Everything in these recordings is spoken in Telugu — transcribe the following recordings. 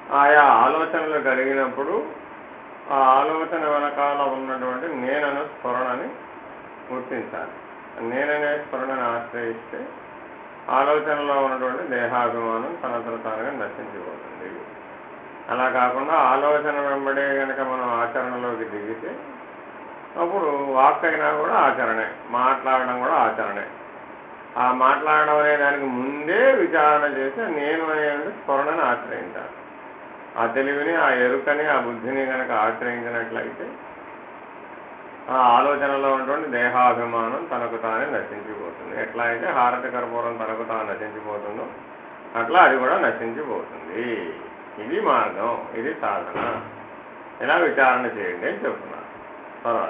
ఆయా ఆలోచనలు కలిగినప్పుడు ఆ ఆలోచన వెనకాల ఉన్నటువంటి నేనను స్ఫురణని గుర్తించాలి. నేననే స్ఫురణని ఆశ్రయిస్తే ఆలోచనలో ఉన్నటువంటి దేహాభిమానం తనంతట తానుగా నశించిపోతుంది. అలా కాకుండా ఆలోచన వెంబడే కనుక మనం ఆచరణలోకి దిగితే అప్పుడు వాక్ అయినా కూడా ఆచరణే, మాట్లాడడం కూడా ఆచరణే. ఆ మాట్లాడడం అనే దానికి ముందే విచారణ చేసి నేను అనే స్ఫురణని ఆశ్రయించాలి. ఆ తెలివిని, ఆ ఎరుకని, ఆ బుద్ధిని కనుక ఆశ్రయించినట్లయితే ఆ ఆలోచనలో ఉన్నటువంటి దేహాభిమానం తనకు తానే నశించిపోతుంది. ఎట్లా అయితే హారతి కర్పూరం తనకు తాను నశించిపోతుందో అట్లా అది కూడా నశించిపోతుంది. ఇది మార్గం, ఇది సాధన. ఇలా విచారణ చేయండి అని చెప్తున్నారు. తర్వాత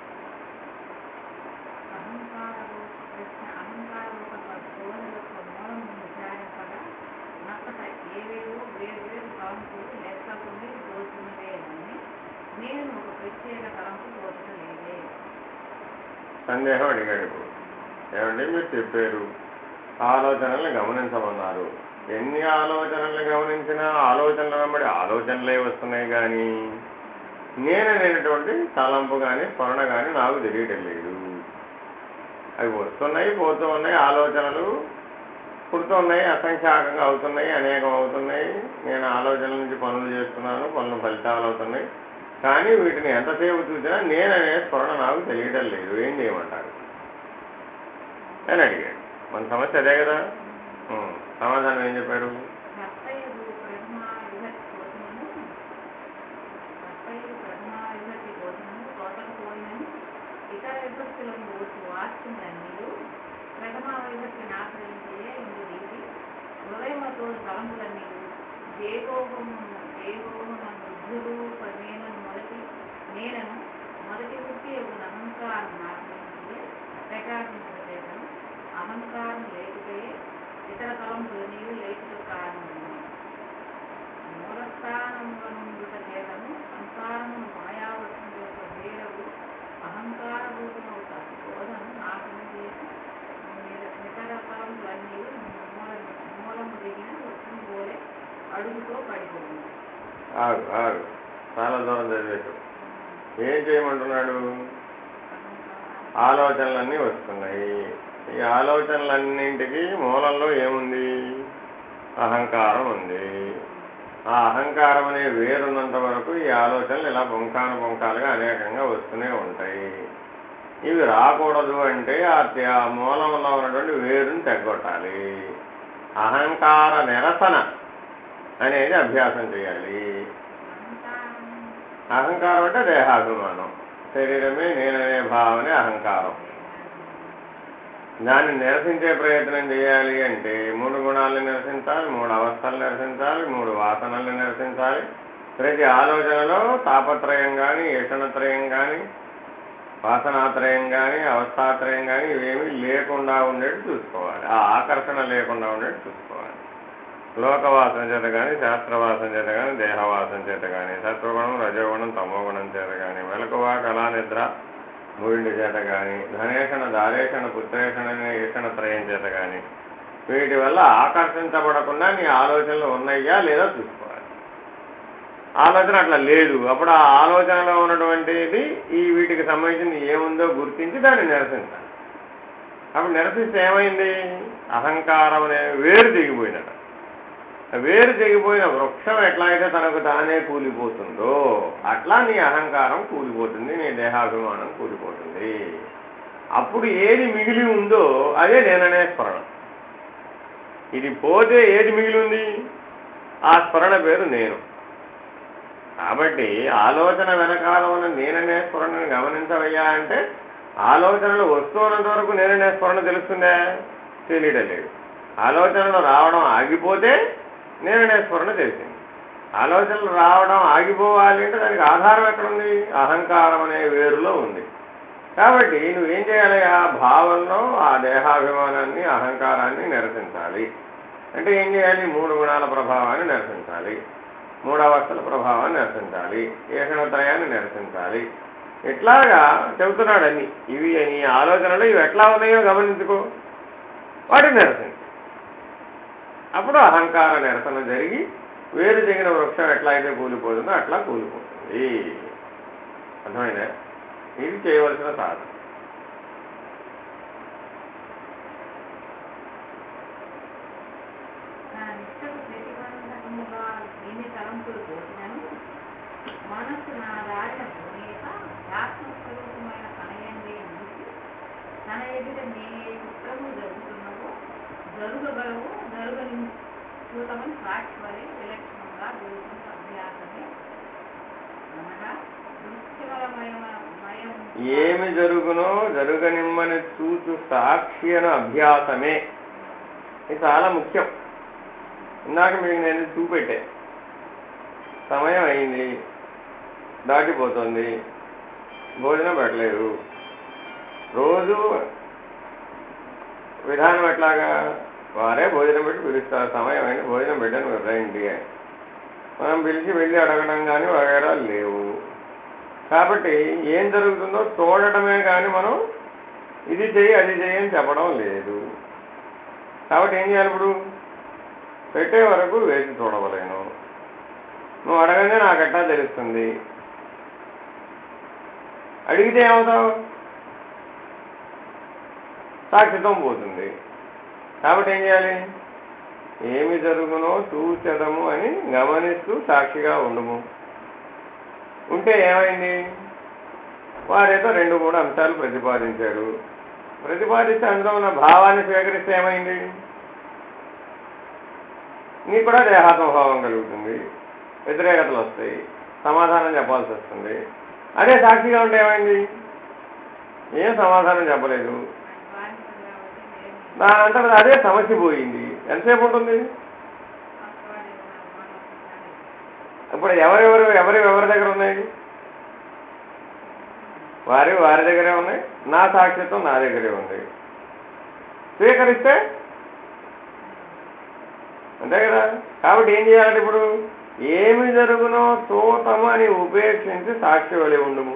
సందేహం అడిగాడు. ఇప్పుడు ఏమండి మీరు చెప్పారు ఆలోచనల్ని గమనించమన్నారు. ఎన్ని ఆలోచనల్ని గమనించినా ఆలోచనల వెంబడి ఆలోచనలే వస్తున్నాయి, కానీ నేననేటువంటి తలంపు కానీ స్మరణ కానీ నాకు తెలియటం లేదు. అవి వస్తున్నాయి, పోతూ ఉన్నాయి, ఆలోచనలు పుడుతున్నాయి, అసంఖ్యాకంగా అవుతున్నాయి, అనేకం అవుతున్నాయి. నేను ఆలోచనల నుంచి పనులు చేస్తున్నాను, పనులు ఫలితాలు అవుతున్నాయి, కానీ వీటిని ఎంతసేపు చూసినా నేననే స్మరణ నాకు తెలియటం లేదు. ఏం చేయమంటారు అని అడిగాడు. మన సమస్య అదే కదా. సమాధానం ఏం చెప్పాడు? అహంకారం లేకపోతే ఇతర తలంపులు నీవు లేఖకు కారణము మూలస్థానముల చేతను సంసారమును మాయావృతం యొక్క వేరవు అహంకార రూపము బోధను నాశనం చేసి ఇతర తలంపులన్నీ మూలము దిగిన వృత్తం పోలే అడుగుతో పడిపోయింది. చాలా దూరం చదివేశాడు. ఏం చేయమంటున్నాడు? ఆలోచనలన్నీ వస్తున్నాయి. ఈ ఆలోచనలన్నింటికి మూలంలో ఏముంది? అహంకారం ఉంది. ఆ అహంకారం అనే వేరున్నంత వరకు ఈ ఆలోచనలు ఇలా పుంఖానుపుంఖాలుగా అనేకంగా వస్తూనే ఉంటాయి. ఇవి రాకూడదు అంటే ఆ మూలంలో ఉన్నటువంటి వేరుని తెగొట్టాలి. అహంకార నిరసన అనేది అభ్యాసం చేయాలి. అహంకారం అంటే దేహాభిమానం, శరీరమే నేననే భావనే అహంకారం. దాన్ని నిరసించే ప్రయత్నం చేయాలి అంటే 3 గుణాలను నిరసించాలి, 3 అవస్థలు నిరసించాలి, 3 వాసనల్ని నిరసించాలి. ప్రతి ఆలోచనలో తాపత్రయం కానీ, ఈషణత్రయం కానీ, వాసనాత్రయం కానీ, అవస్థాత్రయం కానీ ఇవేమీ లేకుండా ఉండేట్టు చూసుకోవాలి. ఆ ఆకర్షణ లేకుండా ఉండేట్టు చూసుకోవాలి. లోకవాసన చేత కానీ, శాస్త్రవాసన చేత కానీ, దేహవాసన చేత కానీ, సత్వగుణం, రజోగుణం, తమోగుణం చేత కానీ, మెలకువ, కళా, నిద్ర, మూడింటి చేత కానీ, ధనేషణ, దారేషణ, పుత్రేషణ, ఈషణత్రయం చేత కానీ వీటి వల్ల ఆకర్షించబడకుండా నీ ఆలోచనలు ఉన్నాయా లేదా చూసుకోవాలి. ఆలోచన అట్లా లేదు, అప్పుడు ఆ ఆలోచనలో ఉన్నటువంటిది ఈ వీటికి సంబంధించింది ఏముందో గుర్తించి దాన్ని నిరసించాలి. అప్పుడు నిరసిస్తే ఏమైంది? అహంకారం అనే వేరు తెగిపోయినట. వేరు తెగిపోయిన వృక్షం ఎట్లా అయితే తనకు తానే కూలిపోతుందో అట్లా నీ అహంకారం కూలిపోతుంది, నీ దేహాభిమానం కూలిపోతుంది. అప్పుడు ఏది మిగిలి ఉందో అదే నేననే స్మరణ. ఇది పోతే ఏది మిగిలి ఉంది? ఆ స్మరణ పేరు నేను. కాబట్టి ఆలోచన వెనకాల ఉన్న నేననే స్మరణను గమనించవయ్యా అంటే ఆలోచనలు వస్తున్నంత వరకు నేననే స్మరణ తెలుస్తుందా? తెలియడం లేదు. ఆలోచనలు రావడం ఆగిపోతే నేననే స్మరణ తెలిసింది. ఆలోచనలు రావడం ఆగిపోవాలి అంటే దానికి ఆధారం ఎక్కడుంది? అహంకారం అనే వేరులో ఉంది. కాబట్టి నువ్వేం చేయాలి? ఆ భావంలో ఆ దేహాభిమానాన్ని, అహంకారాన్ని నిరసించాలి. అంటే ఏం చేయాలి? 3 గుణాల ప్రభావాన్ని నిరసించాలి, 3 అవస్థల ప్రభావాన్ని నిరసించాలి, ఏషణత్రయాన్ని నిరసించాలి. ఇట్లాగా చెబుతున్నాడు అన్ని. ఇవి నీ ఆలోచనలు ఇవి ఎట్లా ఉన్నాయో గమనించుకో, వాటిని నిరసించు. అప్పుడు అహంకార నిరసన జరిగి వేరు తెగిన వృక్షం ఎట్లా అయితే కూలిపోతుందో అట్లా కూలిపోతుంది. అర్థమైందా? ఇది చేయవలసిన సాధన. నిష్టకు ప్రతిబంధకముగా ఎన్ని తలంపులు పోసినను మనస్సు నా దారిన పోయేక ఆత్మస్వరూపమైన తనయందే నిలిచి తన ఎదుట నే చిత్రము జరుగుతున్నవో జరుగగలవో జరుగని చూతమని సాక్షి వలె విలక్షణంగా జరుగుతున్న అభ్యాసమే అనగా దృశ్యమయమయం ఏమి జరుగునో జరుగనిమ్మని చూచు సాక్షి అను అభ్యాసమే. ఇది చాలా ముఖ్యం. ఇందాక మీకు నేను చూపెట్టే సమయం అయింది, దాటిపోతుంది, భోజనం పెట్టలేదు. రోజు విధానం ఎట్లాగా? వారే భోజనం పెట్టి పిలుస్తారు. సమయం అయింది, భోజనం పెట్టాను కదా ఇంటికి. మనం పిలిచి వెళ్ళి అడగడం కానీ వగేరా లేవు. కాబట్టి ఏం జరుగుతుందో చూడటమే కానీ మనం ఇది చెయ్యి అది చెయ్యి అని చెప్పడం లేదు. కాబట్టి ఏం చేయాలి? ఇప్పుడు పెట్టే వరకు వేసి చూడవలేను. నువ్వు అడగనే నాకెట్టా తెలుస్తుంది? అడిగితే ఏమవుతావు? సాక్షిత్వం పోతుంది. కాబట్టి ఏం చేయాలి? ఏమి జరుగునో చూచెదము అని గమనిస్తూ సాక్షిగా ఉండము. ఉంటే ఏమైంది? వారేదో 2-3 అంశాలు ప్రతిపాదించారు. ప్రతిపాదిస్తే అందులో ఉన్న భావాన్ని స్వీకరిస్తే ఏమైంది? నీకు కూడా దేహాత్మభావం కలుగుతుంది, వ్యతిరేకతలు వస్తాయి, సమాధానం చెప్పాల్సి వస్తుంది. అదే సాక్షిగా ఉంటే ఏమైంది? ఏం సమాధానం చెప్పలేదు, దానంతా అదే సమస్య పోయింది. ఎంతసేపు ఉంటుంది? ఇప్పుడు ఎవరి దగ్గర ఉన్నాయి? వారి దగ్గరే ఉన్నాయి. నా సాక్షిత్వం నా దగ్గరే ఉంది. స్వీకరిస్తే అంతే కదా. కాబట్టి ఏం చేయాలంటే ఇప్పుడు ఏమి జరుగునో చూతము అని ఉపేక్షించి సాక్షి వలె ఉండము.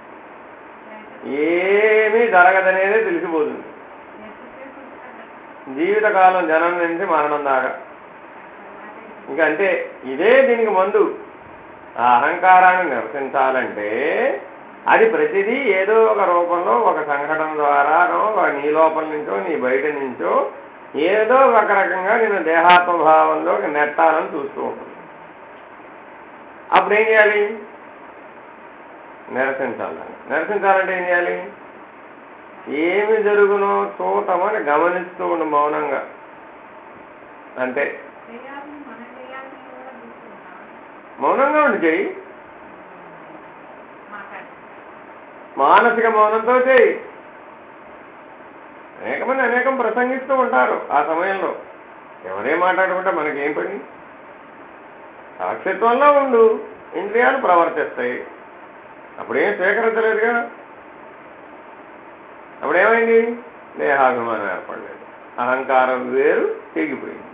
ఏమీ జరగదనేదే తెలిసిపోతుంది జీవితకాలం, జనం నుంచి మరణం దాకా. ఇంకా అంటే ఇదే దీనికి మందు. ఆ అహంకారాన్ని నిరసించాలంటే అది ప్రతిదీ ఏదో ఒక రూపంలో, ఒక సంఘటన ద్వారానో, నీ లోపల నుంచో నీ బయట నుంచో ఏదో ఒక రకంగా నేను దేహాత్మభావంలో నెట్టాలని చూస్తూ ఉంటుంది. అప్పుడు ఏం చేయాలి? నిరసించాలంటే ఏం చేయాలి? ఏమి జరుగునో చూడమని గమనిస్తూ ఉండు మౌనంగా. అంతే. మౌనంగా ఉండి చెయ్యి. మానసిక మౌనంతో చేయి. అనేకం ప్రసంగిస్తూ ఉంటారు ఆ సమయంలో. ఎవరేం మాట్లాడుకుంటే మనకేం పని? సాక్షిత్వంలో ఉండు, ఇంద్రియాలు ప్రవర్తిస్తాయి. అప్పుడేం స్వీకరించలేదుగా. అప్పుడేమైంది? దేహాభిమానం ఏర్పడలేదు, అహంకారం వేరు తెగిపోయింది.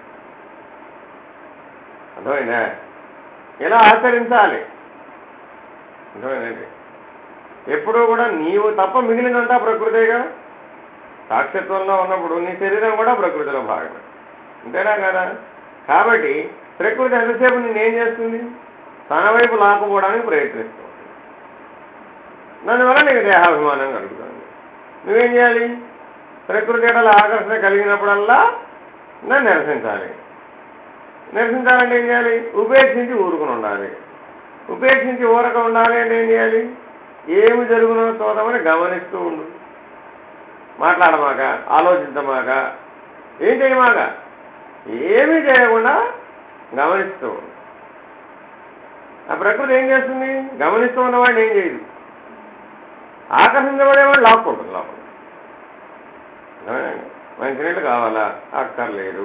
అర్థమైందా? ఇలా ఆచరించాలి. అర్థమైందండి? ఎప్పుడూ కూడా నీవు తప్ప మిగిలినంతా ప్రకృతిగా. సాక్షిత్వంలో ఉన్నప్పుడు నీ శరీరం కూడా ప్రకృతిలో భాగమే. అంతేనా కదా? కాబట్టి ప్రకృతి ఎంతసేపు నేనేం చేస్తుంది? తన వైపు లాక్కుపోవడానికి ప్రయత్నిస్తుంది. దానివల్ల నీకు దేహాభిమానం కలుగుతుంది. నువ్వేం చేయాలి? ప్రకృతి ఎడల ఆకర్షణ కలిగినప్పుడల్లా దాన్ని నిరసించాలి. నిరసించాలంటే ఏం చేయాలి? ఉపేక్షించి ఊరుకుని ఉండాలి. ఉపేక్షించి ఊరక ఉండాలి అంటే ఏం చేయాలి? ఏమి జరుగునో చూద్దామని గమనిస్తూ ఉండు. మాట్లాడమాక, ఆలోచించమాక, ఏం చేయమాక, ఏమీ చేయకుండా గమనిస్తూ ఉండు. ఆ ప్రకృతి ఏం చేస్తుంది? గమనిస్తూ ఉన్నవాడిని ఏం చేయదు. ఆకర్షించబడేవాడు లాక్కుంటుంది లోపల. మంచినీళ్ళు కావాలా? అక్కర్లేదు.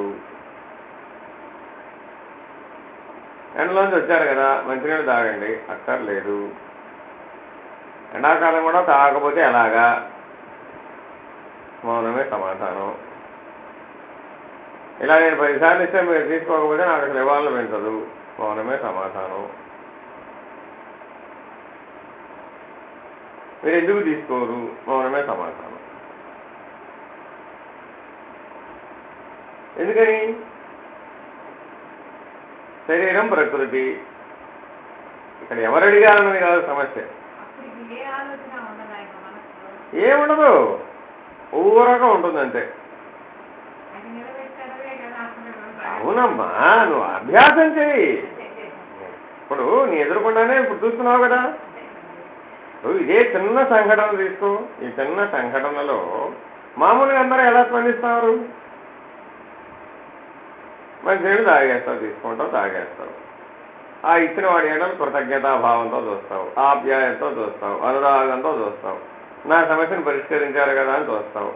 ఎండలోంచి వచ్చారు కదా, మంచినీళ్ళు తాగండి. అక్కర్లేదు. ఎండాకాలం కూడా తాగకపోతే ఎలాగా? మౌనమే సమాధానం. ఇలా నేను 10 సార్లు ఇస్తే మీరు తీసుకోకపోతే నాకు అసలు ఇవ్వాలని పెంచదు. మౌనమే సమాధానం. మీరు ఎందుకు తీసుకోరు? మౌనమే సమాధానం. ఎందుకని? శరీరం ప్రకృతి. ఇక్కడ ఎవరు అడిగారన్నది కాదు సమస్య. అప్పుడు ఏ ఆలోచన ఉండదు ఆయన మనసులో. ఏముండదు, ఊరగా ఉంటుంది అంతే. అది నిలబెట్టడమే కదా అసలు. అవునమ్మా, నువ్వు అభ్యాసం చెయ్యి. ఇప్పుడు నీ ఎదురుకుండానే ఇప్పుడు చూస్తున్నావు కదా, నువ్వు ఇదే చిన్న సంఘటన తీసుకో. ఈ చిన్న సంఘటనలో మామూలుగా అందరూ ఎలా స్పందిస్తారు? మంచినీళ్ళు తాగేస్తావు, తీసుకుంటావు, తాగేస్తావు. ఆ ఇచ్చిన వాడి ఏడాది కృతజ్ఞతాభావంతో చూస్తావు, ఆప్యాయంతో చూస్తావు, అనురాగంతో చూస్తావు. నా సమస్యను పరిష్కరించారు కదా అని చూస్తావు.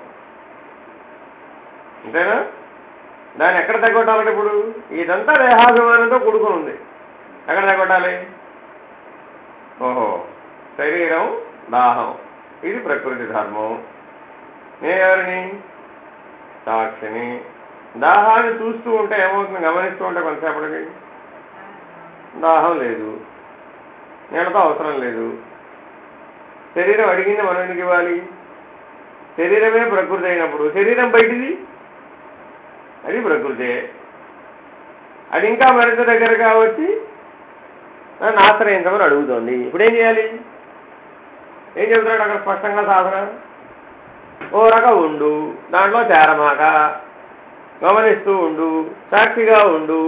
అంతేనా? దాన్ని ఎక్కడ తగ్గొట్టాలంటే ఇప్పుడు ఇదంతా దేహాభిమానంతో కూడుకుని ఉంది. ఎక్కడ తగ్గొట్టాలి? ఓహో, శరీరం, దాహం, ఇది ప్రకృతి ధర్మం. నేను ఎవరిని? సాక్షిని. దాహాన్ని చూస్తూ ఉంటే ఏమవుతుంది? గమనిస్తూ ఉంటే కొంతసేపటికి దాహం లేదు, నీళ్ళతో అవసరం లేదు. శరీరం అడిగింది మనం ఎందుకు ఇవ్వాలి? శరీరమే ప్రకృతి అయినప్పుడు శరీరం బయటిది, అది ప్రకృతే. అది ఇంకా మరింత దగ్గరగా వచ్చి నన్ను ఆశ్రయించమని అడుగుతోంది. ఇప్పుడు ఏం చేయాలి? ఏం చెబుతున్నాడు అక్కడ స్పష్టంగా సాధన? ఓ రకం ఉండు, దాంట్లో చేరమాక, గమనిస్తూ ఉండు, సాక్షిగా ఉండు.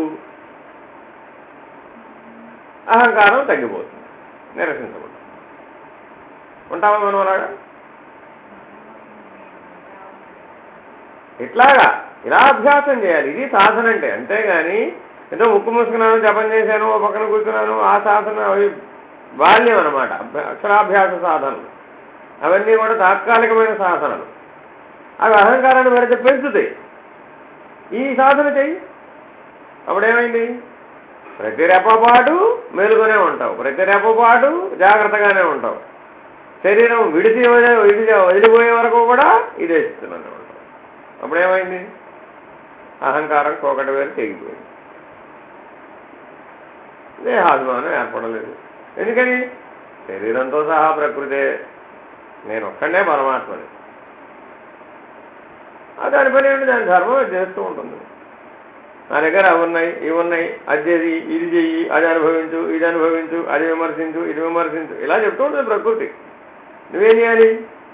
అహంకారం తగ్గిపోతుంది, నిరసించబడు. ఉంటావా మనం అలాగా? ఇట్లాగా ఇలా అభ్యాసం చేయాలి. ఇది సాధన అంటే. అంతేగాని ఏదో ముక్కు మూసుకున్నాను, జపం చేశాను, ఓ పక్కన కూర్చున్నాను, ఆ సాధన అవి బాల్యం అనమాట. అక్షరాభ్యాస సాధనలు అవన్నీ కూడా తాత్కాలికమైన సాధనలు. అవి అహంకారాన్ని మరింత పెంచుతాయి. ఈ సాధన చెయ్యి, అప్పుడేమైంది? ప్రతి రెప్పపాటు మేలుగానే ఉంటావు, ప్రతి రెప్పపాటు జాగ్రత్తగానే ఉంటావు. శరీరం వదిలిపోయే వరకు కూడా ఇదే స్థితిలోనే ఉంటావు. అప్పుడేమైంది? అహంకారం కోకటి వేరు తెగిపోయింది, దేహాభిమానం ఏర్పడలేదు. ఎందుకని? శరీరంతో సహా ప్రకృతే, నేను ఒక్కడే పరమాత్మని. దాని పని ఏంటి? దాని ధర్మం అది చేస్తూ ఉంటుంది. నా దగ్గర అవి ఉన్నాయి, ఇవి ఉన్నాయి, అది చేయి, ఇది చెయ్యి, అది అనుభవించు, ఇది అనుభవించు, అది విమర్శించు, ఇది విమర్శించు, ఇలా చెప్తూ ఉంటుంది ప్రకృతి. నువ్వేం చేయాలి?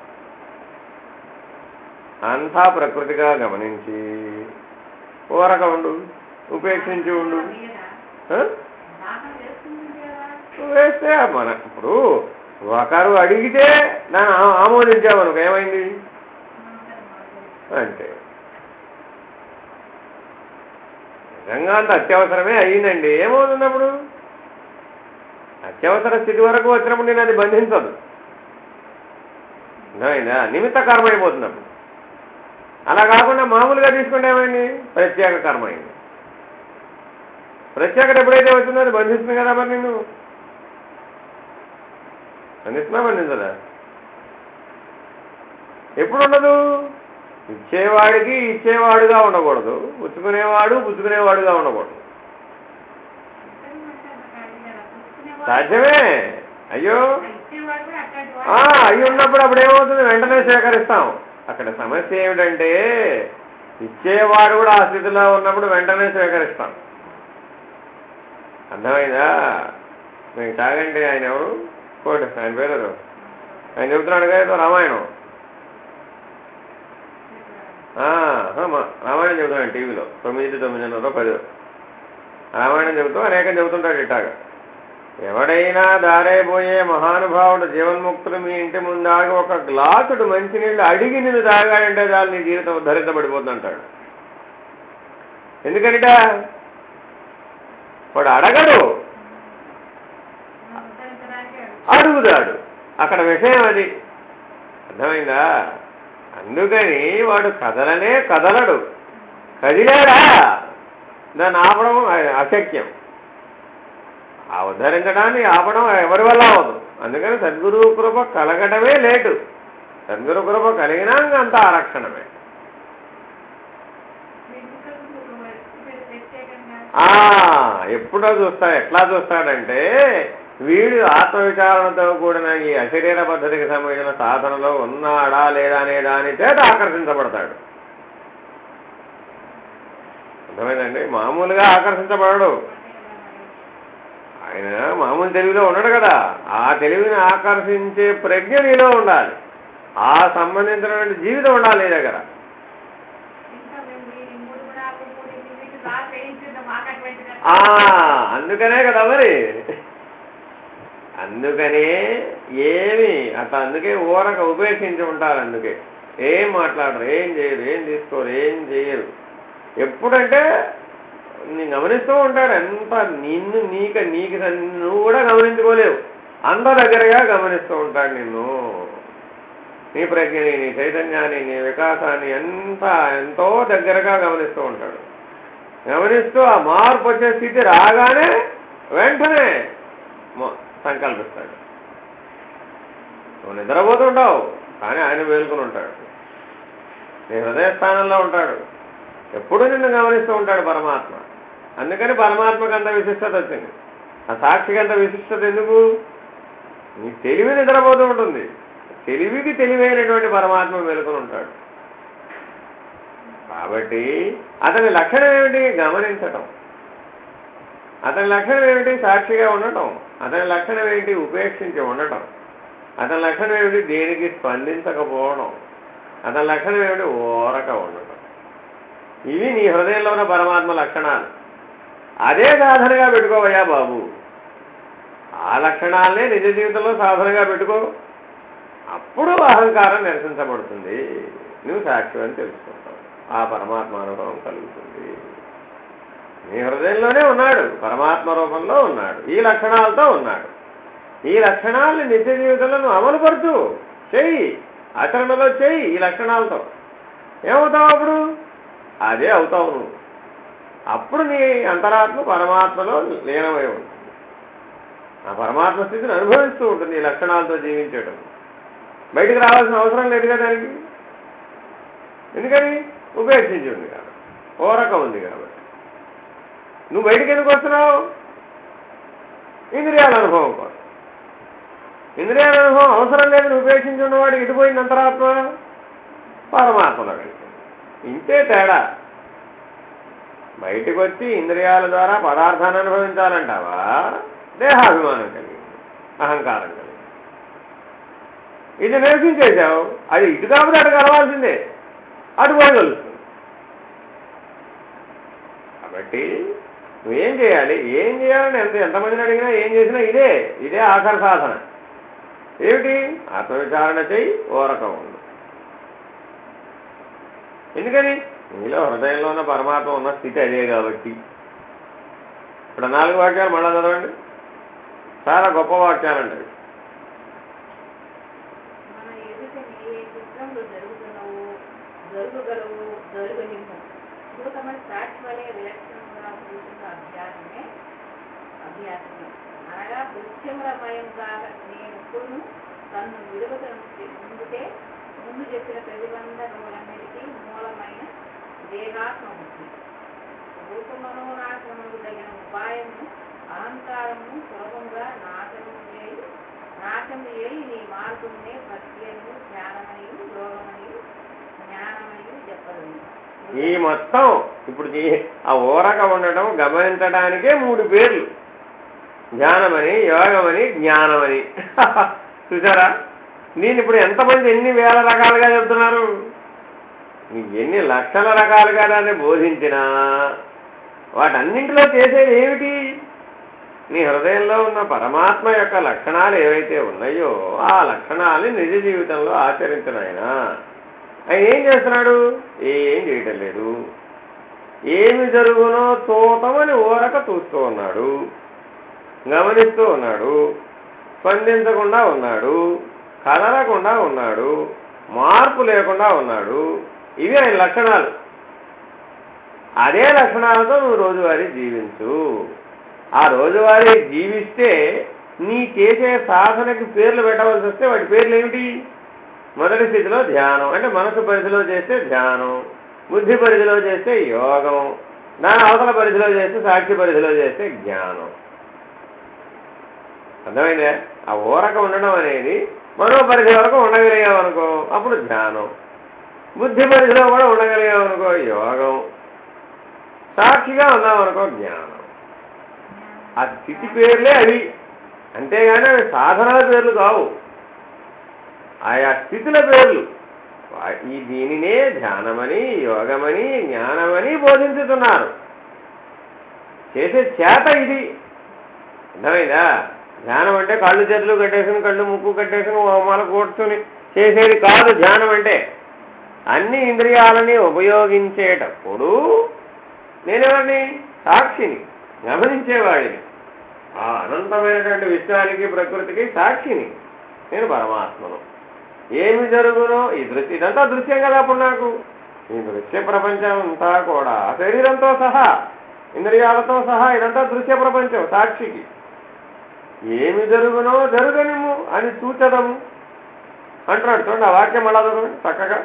అంతా ప్రకృతిగా గమనించి ఓరక ఉండు, ఉపేక్షించి ఉండు. వేస్తే మన ఇప్పుడు ఒకరు అడిగితే దాన్ని ఆమోదించామనుకో, ఏమైంది అంటే నిజంగా అంత అత్యవసరమే అయ్యిందండి. ఏమవుతుంది అప్పుడు? అత్యవసర స్థితి వరకు వచ్చినప్పుడు నేను అది బంధించదు, అర్థమైందా? నిమిత్త కర్మ అయిపోతుంది అప్పుడు. అలా కాకుండా మామూలుగా తీసుకుంటే ఏమైంది? ప్రత్యేక కర్మ అయింది. ప్రత్యేకత ఎప్పుడైతే వచ్చిందో అది బంధిస్తుంది కదా. మరి నిన్ను బంధిస్తున్నా, బంధించదా? ఎప్పుడు ఉండదు? ఇచ్చేవాడికి ఇచ్చేవాడుగా ఉండకూడదు, పుచ్చుకునేవాడుగా ఉండకూడదు. సాధ్యమే. అయ్యో అయ్యి ఉన్నప్పుడు అప్పుడు ఏమవుతుంది? వెంటనే స్వీకరిస్తాం. అక్కడ సమస్య ఏమిటంటే ఇచ్చేవాడు కూడా ఆ స్థితిలో ఉన్నప్పుడు వెంటనే స్వీకరిస్తాం. అర్థమైందా? మీకు తాగండి. ఆయన ఎవరు? కోటి, ఆయన పేరు ఆయన చెబుతున్నాడు కదా రామాయణం. రామాయణం చెబుతున్నాడు టీవీలో 9, 9:30, 10 రామాయణం చెబుతూ అనేకం చెబుతుంటాడు ఇట్లాగా. ఎవడైనా దారైపోయే మహానుభావుడు జీవన్ముక్తులు మీ ఇంటి ముందాగి ఒక గ్లాసుడు మంచినీళ్ళు అడిగి నిన్ను తాగాడంటే చాలు నీ జీవితం ఉద్ధరించబడిపోతుంది అంటాడు. ఎందుకనిట? వాడు అడగడు, అడుగుతాడు. అక్కడ విషయం అది. అర్థమైందా? అందుకని వాడు కదలడు. కదిలాడా దాన్ని ఆపడం అశక్యం. ఆ ఉద్ధరించడాన్ని ఆపడం ఎవరి వల్ల అవ్వదు. అందుకని సద్గురు కృప కలగడమే లేటు. సద్గురు కృప కలిగినా అంతా ఆరక్షణమే. ఎప్పుడో ఎట్లా చూస్తాడంటే వీడు ఆత్మవిచారణతో కూడిన ఈ అశరీర పద్ధతికి సంబంధించిన సాధనలో ఉన్నాడా లేదా అనే దాని చేత ఆకర్షించబడతాడు. అర్థమైందండి? మామూలుగా ఆకర్షించబడడు. ఆయన మామూలు తెలివిలో ఉన్నాడు కదా, ఆ తెలివిని ఆకర్షించే ప్రజ్ఞ నీలో ఉండాలి, ఆ సంబంధించినటువంటి జీవితం ఉండాలి నీ దగ్గర. అందుకనే కదా మరి, అందుకనే ఏమి అట్లా, అందుకే ఊరక ఉపేక్షించి ఉంటారు. అందుకే ఏం మాట్లాడరు, ఏం చేయరు, ఏం తీసుకోరు, ఏం చేయరు. ఎప్పుడంటే నేను గమనిస్తూ ఉంటాడు. ఎంత నిన్ను నీకు నువ్వు కూడా గమనించుకోలేవు, అంత దగ్గరగా గమనిస్తూ ఉంటాడు నిన్ను. నీ ప్రజ్ఞని, నీ చైతన్యాన్ని, నీ వికాసాన్ని ఎంతో దగ్గరగా గమనిస్తూ ఉంటాడు. గమనిస్తూ ఆ మార్పు వచ్చే స్థితి రాగానే వెంటనే సంకల్పిస్తాడు. నువ్వు నిద్రపోతుంటావు కానీ ఆయన వేలుకుని ఉంటాడు, నీ హృదయ స్థానంలో ఉంటాడు, ఎప్పుడూ నిన్ను గమనిస్తూ ఉంటాడు పరమాత్మ. అందుకని పరమాత్మకు అంత విశిష్టత వచ్చింది. ఆ సాక్షికి అంత విశిష్టత ఎందుకు? నీ తెలివి నిద్రపోతూ ఉంటుంది, తెలివికి తెలివైనటువంటి పరమాత్మ మేలుకొని ఉంటాడు. కాబట్టి అతని లక్షణం ఏమిటి? గమనించటం. అతని లక్షణం ఏమిటి? సాక్షిగా ఉండటం. అతని లక్షణం ఏమిటి? ఉపేక్షించి ఉండటం. అతని లక్షణం ఏమిటి? దేనికి స్పందించకపోవడం. అతని లక్షణం ఏమిటి? ఓరక ఉండటం. ఇవి నీ హృదయంలో ఉన్న పరమాత్మ లక్షణాలు. అదే సాధనగా పెట్టుకోవయ్యా బాబు. ఆ లక్షణాలనే నిజ జీవితంలో సాధనగా పెట్టుకో. అప్పుడు అహంకారం నిరసించబడుతుంది, నువ్వు సాక్షి అని తెలుసుకుంటావు, ఆ పరమాత్మ అనుభవం కలుగుతుంది. నీ హృదయంలోనే ఉన్నాడు, పరమాత్మ రూపంలో ఉన్నాడు, ఈ లక్షణాలతో ఉన్నాడు. ఈ లక్షణాలని నిత్య జీవితంలో నువ్వు అమలుపరచు, చెయ్యి, ఆచరణలో చెయ్యి. ఈ లక్షణాలతో ఏమవుతావు? అప్పుడు అదే అవుతావు నువ్వు. అప్పుడు నీ అంతరాత్మ పరమాత్మలో లీనమై ఉంటుంది, ఆ పరమాత్మ స్థితిని అనుభవిస్తూ ఉంటుంది. ఈ లక్షణాలతో జీవించడం బయటికి రావాల్సిన అవసరం లేదు కదా దానికి. ఎందుకని? ఉపేక్షించి ఉంది కాబట్టి, ఓరక ఉంది కాబట్టి. నువ్వు బయటికి ఎందుకు వస్తున్నావు? ఇంద్రియాల అనుభవం కోసం. ఇంద్రియాల అనుభవం అవసరం లేదు. నువ్వు ఉపేక్షించి ఉన్నవాడికి ఇటుపోయింది అంతరాత్మ పరమాత్మలో కలిగింది. ఇంతే తేడా. బయటికి వచ్చి ఇంద్రియాల ద్వారా పదార్థాన్ని అనుభవించాలంటావా? దేహాభిమానం కలిగింది, అహంకారం కలిగింది. ఇది నిరసించేశావు, అది ఇటు కాబట్టి అటు కలవాల్సిందే, అటు పోయి కలుస్తుంది. కాబట్టి నువ్వేం చేయాలి? ఏం చేయాలని ఎంతమందిని అడిగినా ఏం చేసినా ఇదే ఆఖరి సాధన. ఏమిటి? ఆత్మవిచారణ చెయ్యి, ఓరకం ఉండు. ఎందుకని? నీలో హృదయంలో ఉన్న పరమాత్మ ఉన్న స్థితి అదే కాబట్టి. ఇప్పుడు 4 వాక్యాలు మళ్ళా చదవండి, చాలా గొప్ప వాక్యాలండి. అనగా దృశ్యములమయంగా నేను తన్ను విడుదటే ముందు చెప్పిన ప్రతిబంధకములన్నిటికీ మూలమైన దేహాత్మబుద్ధి. రూపమనోనాశనములకు తగిన ఉపాయము అహంకారము సులభంగా నాశము చేయి నీ మార్గమునే భక్తియు జ్ఞానమయు యోగమయు జ్ఞానమయు చెప్పదు. ఈ మొత్తం ఇప్పుడు ఆ ఓరక ఉండటం గమనించడానికే 3 పేర్లు: ధ్యానమని, యోగమని, జ్ఞానమని. చూసారా? నేను ఇప్పుడు ఎంతమంది ఎన్ని వేల రకాలుగా చెప్తున్నారు, ఎన్ని లక్షల రకాలుగా దాన్ని బోధించినా వాటన్నింటిలో చేసేది ఏమిటి? నీ హృదయంలో ఉన్న పరమాత్మ యొక్క లక్షణాలు ఏవైతే ఉన్నాయో ఆ లక్షణాలని నిజ జీవితంలో ఆచరించిన ఆయన ఏం చేస్తున్నాడు? ఏం చేయటం లేదు. ఏమి జరుగునో చూతమని ఓరక చూస్తూ ఉన్నాడు, గమనిస్తూ ఉన్నాడు, స్పందించకుండా ఉన్నాడు, కదలకుండా ఉన్నాడు, మార్పు లేకుండా ఉన్నాడు. ఇవి ఆయన లక్షణాలు. అదే లక్షణాలతో నువ్వు రోజువారీ జీవించు. ఆ రోజువారీ జీవిస్తే నీ చేసే సాధనకి పేర్లు పెట్టవలసి వస్తే వాటి పేర్లు ఏమిటి? మొదటి స్థితిలో ధ్యానం, అంటే మనసు పరిధిలో చేస్తే ధ్యానం, బుద్ధి పరిధిలో చేస్తే యోగం, దాని అవతల పరిధిలో చేస్తే సాక్షి పరిధిలో చేస్తే జ్ఞానం. అర్థమైందే? ఆ ఊరక ఉండడం అనేది మనోపరిధి వరకు ఉండగలిగామనుకో అప్పుడు ధ్యానం, బుద్ధి పరిధిలో కూడా ఉండగలిగామనుకో యోగం, సాక్షిగా ఉన్నామనుకో జ్ఞానం. ఆ స్థితి పేర్లే అవి, అంతేగాని అవి సాధనాల పేర్లు కావు, ఆయా స్థితుల పేర్లు. దీనినే ధ్యానమని, యోగమని, జ్ఞానమని బోధించుతున్నారు. చేసే చేత ఇది అర్థమైందా? ధ్యానం అంటే కళ్ళు చేతులు కట్టేసుకుని, కళ్ళు ముక్కు కట్టేసుకుని హోమాలు కూర్చుని చేసేది కాదు. ధ్యానం అంటే అన్ని ఇంద్రియాలని ఉపయోగించేటప్పుడు నేనెవరిని? సాక్షిని, గమనించేవాడిని. ఆ అనంతమైనటువంటి విశ్వానికి, ప్రకృతికి సాక్షిని. నేను పరమాత్మను. ఏమి జరుగునో ఈ దృశ్యం, ఇదంతా దృశ్యం కదా. అప్పుడు నాకు ఈ దృశ్య ప్రపంచం అంతా కూడా శరీరంతో సహా, ఇంద్రియాలతో సహా ఇదంతా దృశ్య ప్రపంచం. సాక్షికి ఏమి జరుగునో జరుగనిము అని సూచదము అంటున్నాడు. చూడండి ఆ వాక్యం మళ్ళా చదవండి చక్కగా.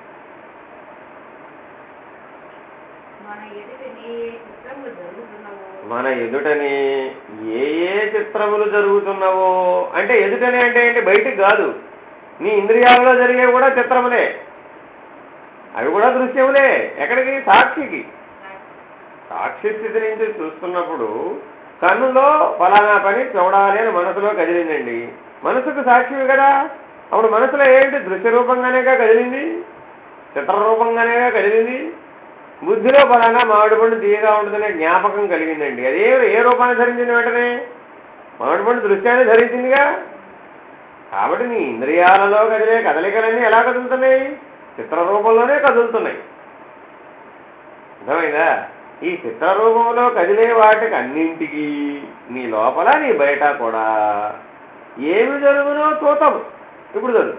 మన ఎదుటని ఏ ఏ చిత్రములు జరుగుతున్నావో అంటే, ఎదుటని అంటే ఏంటి? బయటికి కాదు, నీ ఇంద్రియాలలో జరిగే కూడా చిత్రములే, అవి కూడా దృశ్యములే. ఎక్కడికి? సాక్షికి. సాక్షి స్థితి నుంచి చూస్తున్నప్పుడు కన్నులో ఫలానా పని చూడాలి అని మనసులో కదిలిందండి. మనసుకు సాక్షివి కదా. అప్పుడు మనసులో ఏంటి? దృశ్య రూపంగానేగా కదిలింది, చిత్రరూపంగానేగా కదిలింది. బుద్ధిలో ఫలానా మామిడి పండు తీయగా ఉంటుందనే జ్ఞాపకం కలిగిందండి. అదే ఏ రూపాన్ని ధరించింది? వెంటనే మామిడి పండు దృశ్యాన్ని ధరించిందిగా. కాబట్టి నీ ఇంద్రియాలలో కదిలే కదలికలన్నీ ఎలా కదులుతున్నాయి? చిత్రరూపంలోనే కదులుతున్నాయి. అర్థమైందా? ఈ చిత్రరూపంలో కదిలే వాటికి అన్నింటికి నీ లోపల, నీ బయట కూడా ఏమి జరుగునో చూతాము. ఇప్పుడు జరుగు.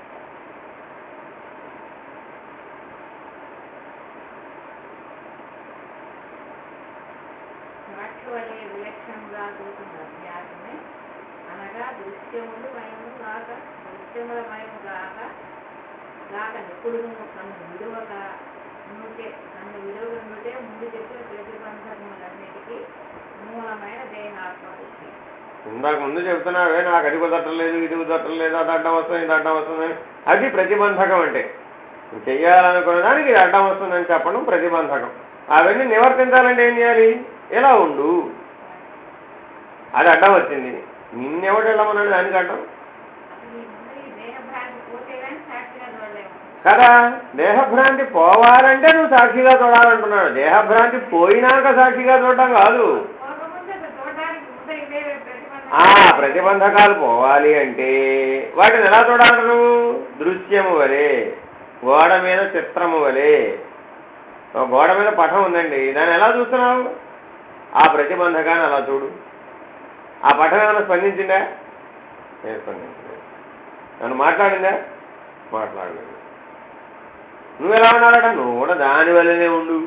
ఇందాక ముందు చెప్తున్నావే, నాకు అది కుదరట్లేదు, ఇది కుదరట్లేదు, అది అడ్డం వస్తుంది, ఇది అడ్డం వస్తుందని. అది ప్రతిబంధకం. అంటే చెయ్యాలనుకున్న దానికి ఇది అడ్డం వస్తుందని చెప్పడం ప్రతిబంధకం. అవన్నీ నివర్తించాలంటే ఏం చేయాలి? ఎలా ఉండు. అది అడ్డం వచ్చింది, నిన్నెవడు వెళ్ళమన్నాడు దానికి అడ్డం కదా. దేహభ్రాంతి పోవాలంటే నువ్వు సాక్షిగా చూడాలంటున్నాడు. దేహభ్రాంతి పోయినాక సాక్షిగా చూడటం కాదు. ప్రతిబంధకాలు పోవాలి అంటే వాటిని ఎలా చూడాలంటారు? దృశ్యము వలె, గోడ మీద చిత్రము వలె. గోడ మీద పటం ఉందండి, దాన్ని ఎలా చూస్తున్నావు? ఆ ప్రతిబంధకాన్ని అలా చూడు. ఆ పటం ఏమైనా స్పందించిందా? స్పందించలేదు. ఏమైనా మాట్లాడిందా? మాట్లాడలేదు. నువ్వెలా ఉండాలట? నువ్వు కూడా దాని వల్లనే ఉండు.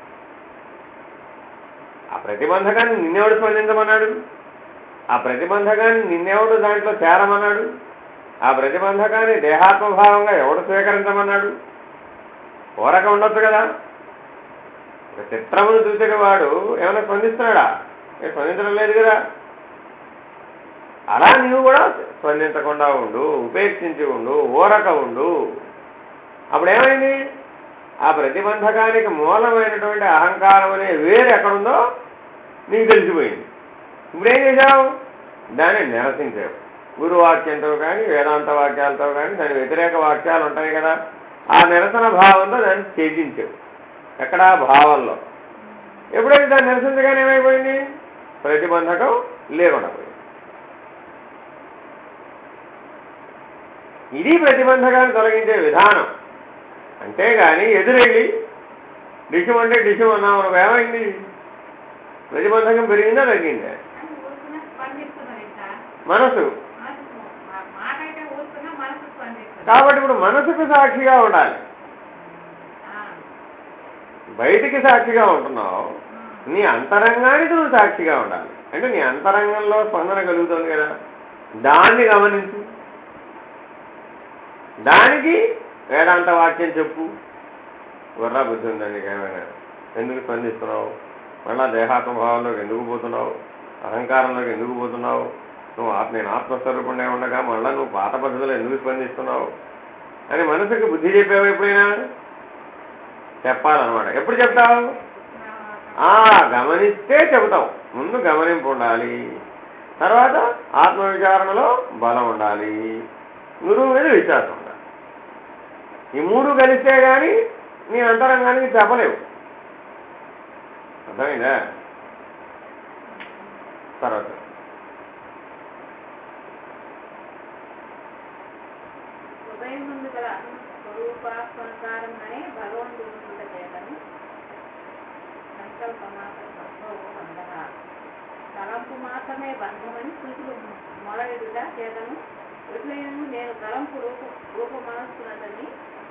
ఆ ప్రతిబంధకాన్ని నిన్నెవడు స్పందించమన్నాడు? ఆ ప్రతిబంధకాన్ని నిన్నెవడు దాంట్లో చేరమన్నాడు? ఆ ప్రతిబంధకాన్ని దేహాత్మభావంగా ఎవడు స్వీకరించమన్నాడు? ఓరక ఉండొచ్చు కదా. ఒక చిత్రమును చూసేవాడు ఏమైనా స్పందిస్తున్నాడా? స్పందించడం లేదు కదా. అలా నీవు కూడా స్పందించకుండా ఉండు, ఉపేక్షించి ఉండు, ఓరక ఉండు. అప్పుడేమైంది? ఆ ప్రతిబంధకానికి మూలమైనటువంటి అహంకారం అనే వేరు ఎక్కడుందో నీకు తెలిసిపోయింది. ఇప్పుడేం చేశావు? దాన్ని నిరసించావు. గురువాక్యంతో కానీ, వేదాంత వాక్యాలతో కానీ, దాని వ్యతిరేక వాక్యాలు ఉంటాయి కదా, ఆ నిరసన భావంతో దాన్ని ఛేదించావు. ఎక్కడ? భావంలో. ఎప్పుడైతే దాన్ని నిరసించగానే ఏమైపోయింది? ప్రతిబంధకం లేకుండా పోయింది. ఇది ప్రతిబంధకాన్ని తొలగించే విధానం. అంతేగాని ఎదురెళ్ళి డిషం అంటే డిషం అన్నావు, ఏమైంది? ప్రతిబంధకం పెరిగిందా తగ్గిందా? మనసు. కాబట్టి ఇప్పుడు మనసుకు సాక్షిగా ఉండాలి. బయటికి సాక్షిగా ఉంటున్నావు, నీ అంతరంగానికి నువ్వు సాక్షిగా ఉండాలి. అంటే నీ అంతరంగంలో స్పందన కలుగుతుంది కదా, దాన్ని గమనించు. దానికి వేదాంత వాక్యం చెప్పు. గుర్రా బుద్ధి ఉందండి ఏమైనా? ఎందుకు స్పందిస్తున్నావు? మళ్ళా దేహాత్మభావంలోకి ఎందుకు పోతున్నావు? అహంకారంలోకి ఎందుకు పోతున్నావు? నువ్వు నేను ఆత్మస్వరూపుణ్ణే ఉండగా మళ్ళీ నువ్వు పాత పద్ధతిలో ఎందుకు స్పందిస్తున్నావు అని మనసుకి బుద్ధి చెప్పావు. ఎప్పుడైనా చెప్పాలన్నమాట. ఎప్పుడు చెప్తావు? గమనిస్తే చెబుతావు. ముందు గమనింపు ఉండాలి, తర్వాత ఆత్మవిచారణలో బలం ఉండాలి, గురువు మీద విశ్వాసం ఉండాలి. ఈ మూడు కలిస్తే కానీ నీ అంతరంగానికి చెప్పలేవు. అర్థమైందా? తర్వాత హృదయం ముందు గల స్వరూపాస్వకారంగానే భగవంతుడు చేతను సంకల్ప మాత్రం బంధన తలంపు మాత్రమే బంధమని సూచులు మొదలెడుట చేతను ఎట్లయినను నేను తలంపు రూప మనస్సునతని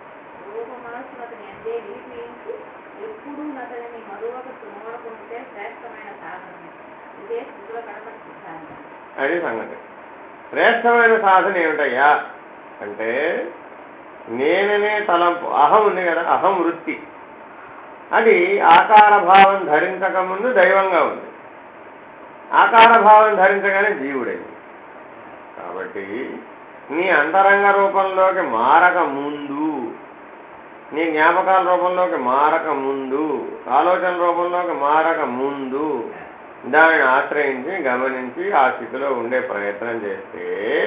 అందే నిలిపించి ఎప్పుడూ నతని మరువక మోడకుంటే శ్రేష్టమైన సాధన. ఇదే స్థితుల కడప సిద్ధాంతం. అది సంగతి. శ్రేష్టమైన సాధన ఏమిటయ్యా అంటే నేననే తలంపు, అహం ఉంది కదా, అహం వృత్తి, అది ఆకార భావం ధరించక ముందు దైవంగా ఉంది, ఆకార భావం ధరించగానే జీవుడైంది. కాబట్టి నీ అంతరంగ రూపంలోకి మారక ముందు, నీ జ్ఞాపకాల రూపంలోకి మారక ముందు, ఆలోచన రూపంలోకి మారక ముందు దానిని ఆశ్రయించి గమనించి ఆ స్థితిలో ఉండే ప్రయత్నం చేస్తే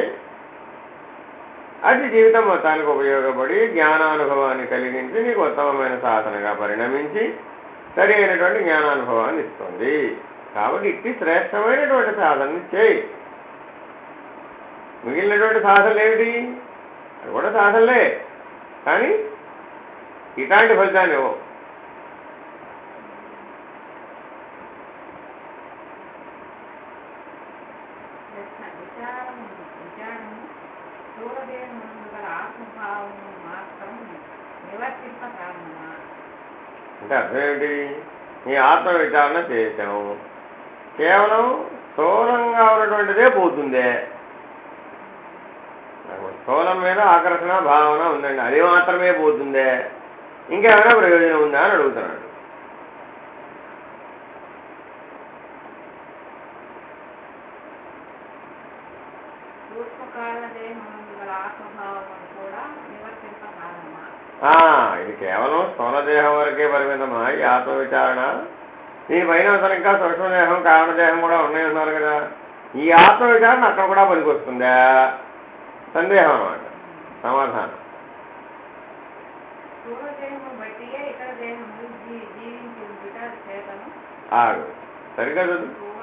అది జీవితం మొత్తానికి ఉపయోగపడి జ్ఞానానుభవాన్ని కలిగించి నీకు ఉత్తమమైన సాధనగా పరిణమించి సరి అయినటువంటి జ్ఞానానుభవాన్ని ఇస్తుంది. కాబట్టి ఇట్టి శ్రేష్టమైనటువంటి సాధనని చేయి. మిగిలినటువంటి సాధనలు ఏమిటి? అది కూడా సాధనలే, కానీ ఇలాంటి ఫలితాన్ని ఇవ్వవు. అంటే అర్థం ఏమిటి? నీ ఆత్మ విచారణ చేసాము, కేవలం స్థూలంగా ఉన్నటువంటిదే పోతుందే, స్థూలం మీద ఆకర్షణ భావన ఉందండి, అది మాత్రమే పోతుందే, ఇంకేమైనా ప్రయోజనం ఉందా అని అడుగుతున్నాడు. ఇది కేవలం స్థూలదేహం వరకే పరిమితమా ఈ ఆత్మవిచారణ? దీనిపైన అసలు ఇంకా సూక్ష్మదేహం కారణదేహం కూడా ఉన్నాయన్నారు కదా, ఈ ఆత్మవిచారణ అక్కడ కూడా పనికొస్తుందా? సందేహం అన్నమాట. సమాధానం సరిగ్గా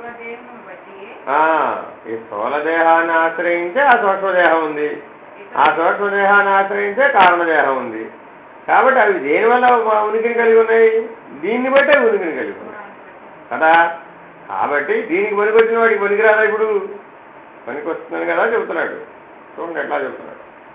ఈ స్థూలదేహాన్ని ఆశ్రయించే ఆ సూక్ష్మదేహం ఉంది, ఆ సూక్ష్మదేహాన్ని ఆశ్రయించే కారణదేహం ఉంది. కాబట్టి అవి దేనివల్ల ఉనికిని కలిగి ఉన్నాయి? దీన్ని బట్టే ఉనికిని కలిగి ఉన్నాయి కదా. కాబట్టి దీనికి పనికొచ్చిన వాడికి పనికిరాదా? ఇప్పుడు పనికొస్తుందని కదా చెబుతున్నాడు. చూడండి ఎట్లా చెబుతున్నాడు.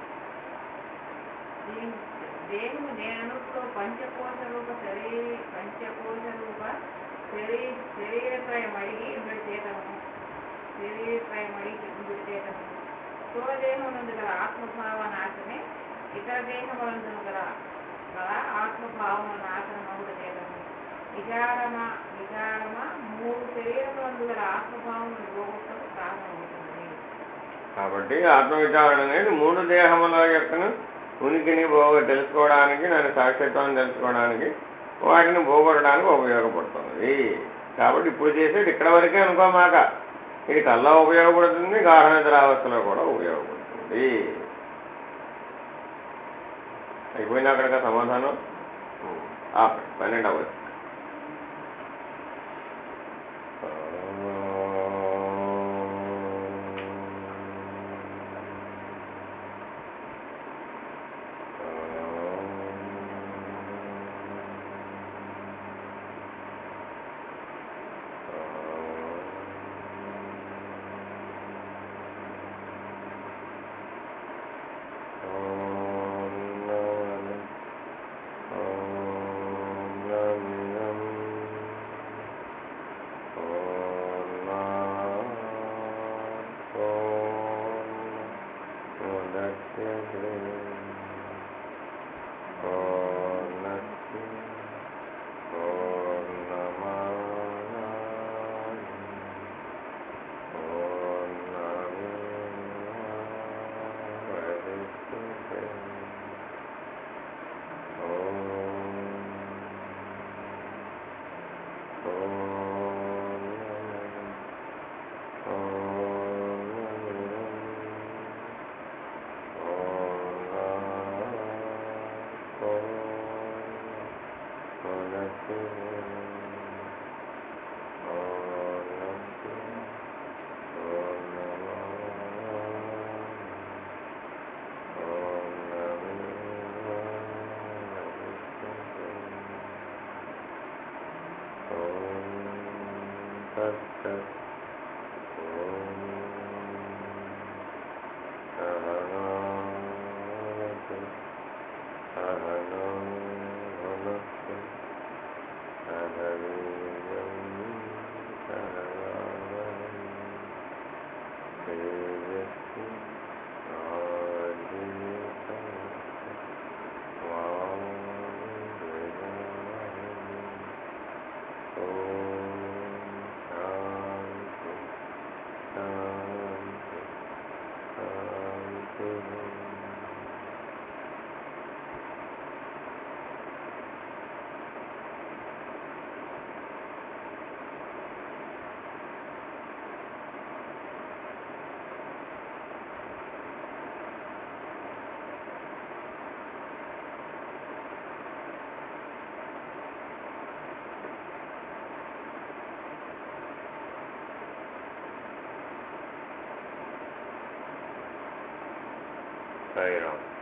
స్థూలదేహమునందు గల ఆత్మభావ నాశనే ఇతర దేహములందు గల ఆత్మభావము నాశనమవుట చేతను విచారమ మూడు శరీరములందు గల ఆత్మభావమును పోగొట్టకు కారణమవుతుంది. కాబట్టి ఆత్మవిచారణ అనేది మూడు దేహముల యొక్క ఉనికిని తెలుసుకోవడానికి, దాని సాక్షిత్వాన్ని తెలుసుకోవడానికి, వాటిని పోగొట్టడానికి ఉపయోగపడుతుంది. కాబట్టి ఇప్పుడు చేసేది ఇక్కడ వరకే అనుకోమాక, ఇది కల్లా ఉపయోగపడుతుంది, గాఢ నిద్రావస్థలో కూడా ఉపయోగపడుతుంది. అయిపోయింది అక్కడికి సమాధానం. 12వ తేజస్వి సాయిరామ్.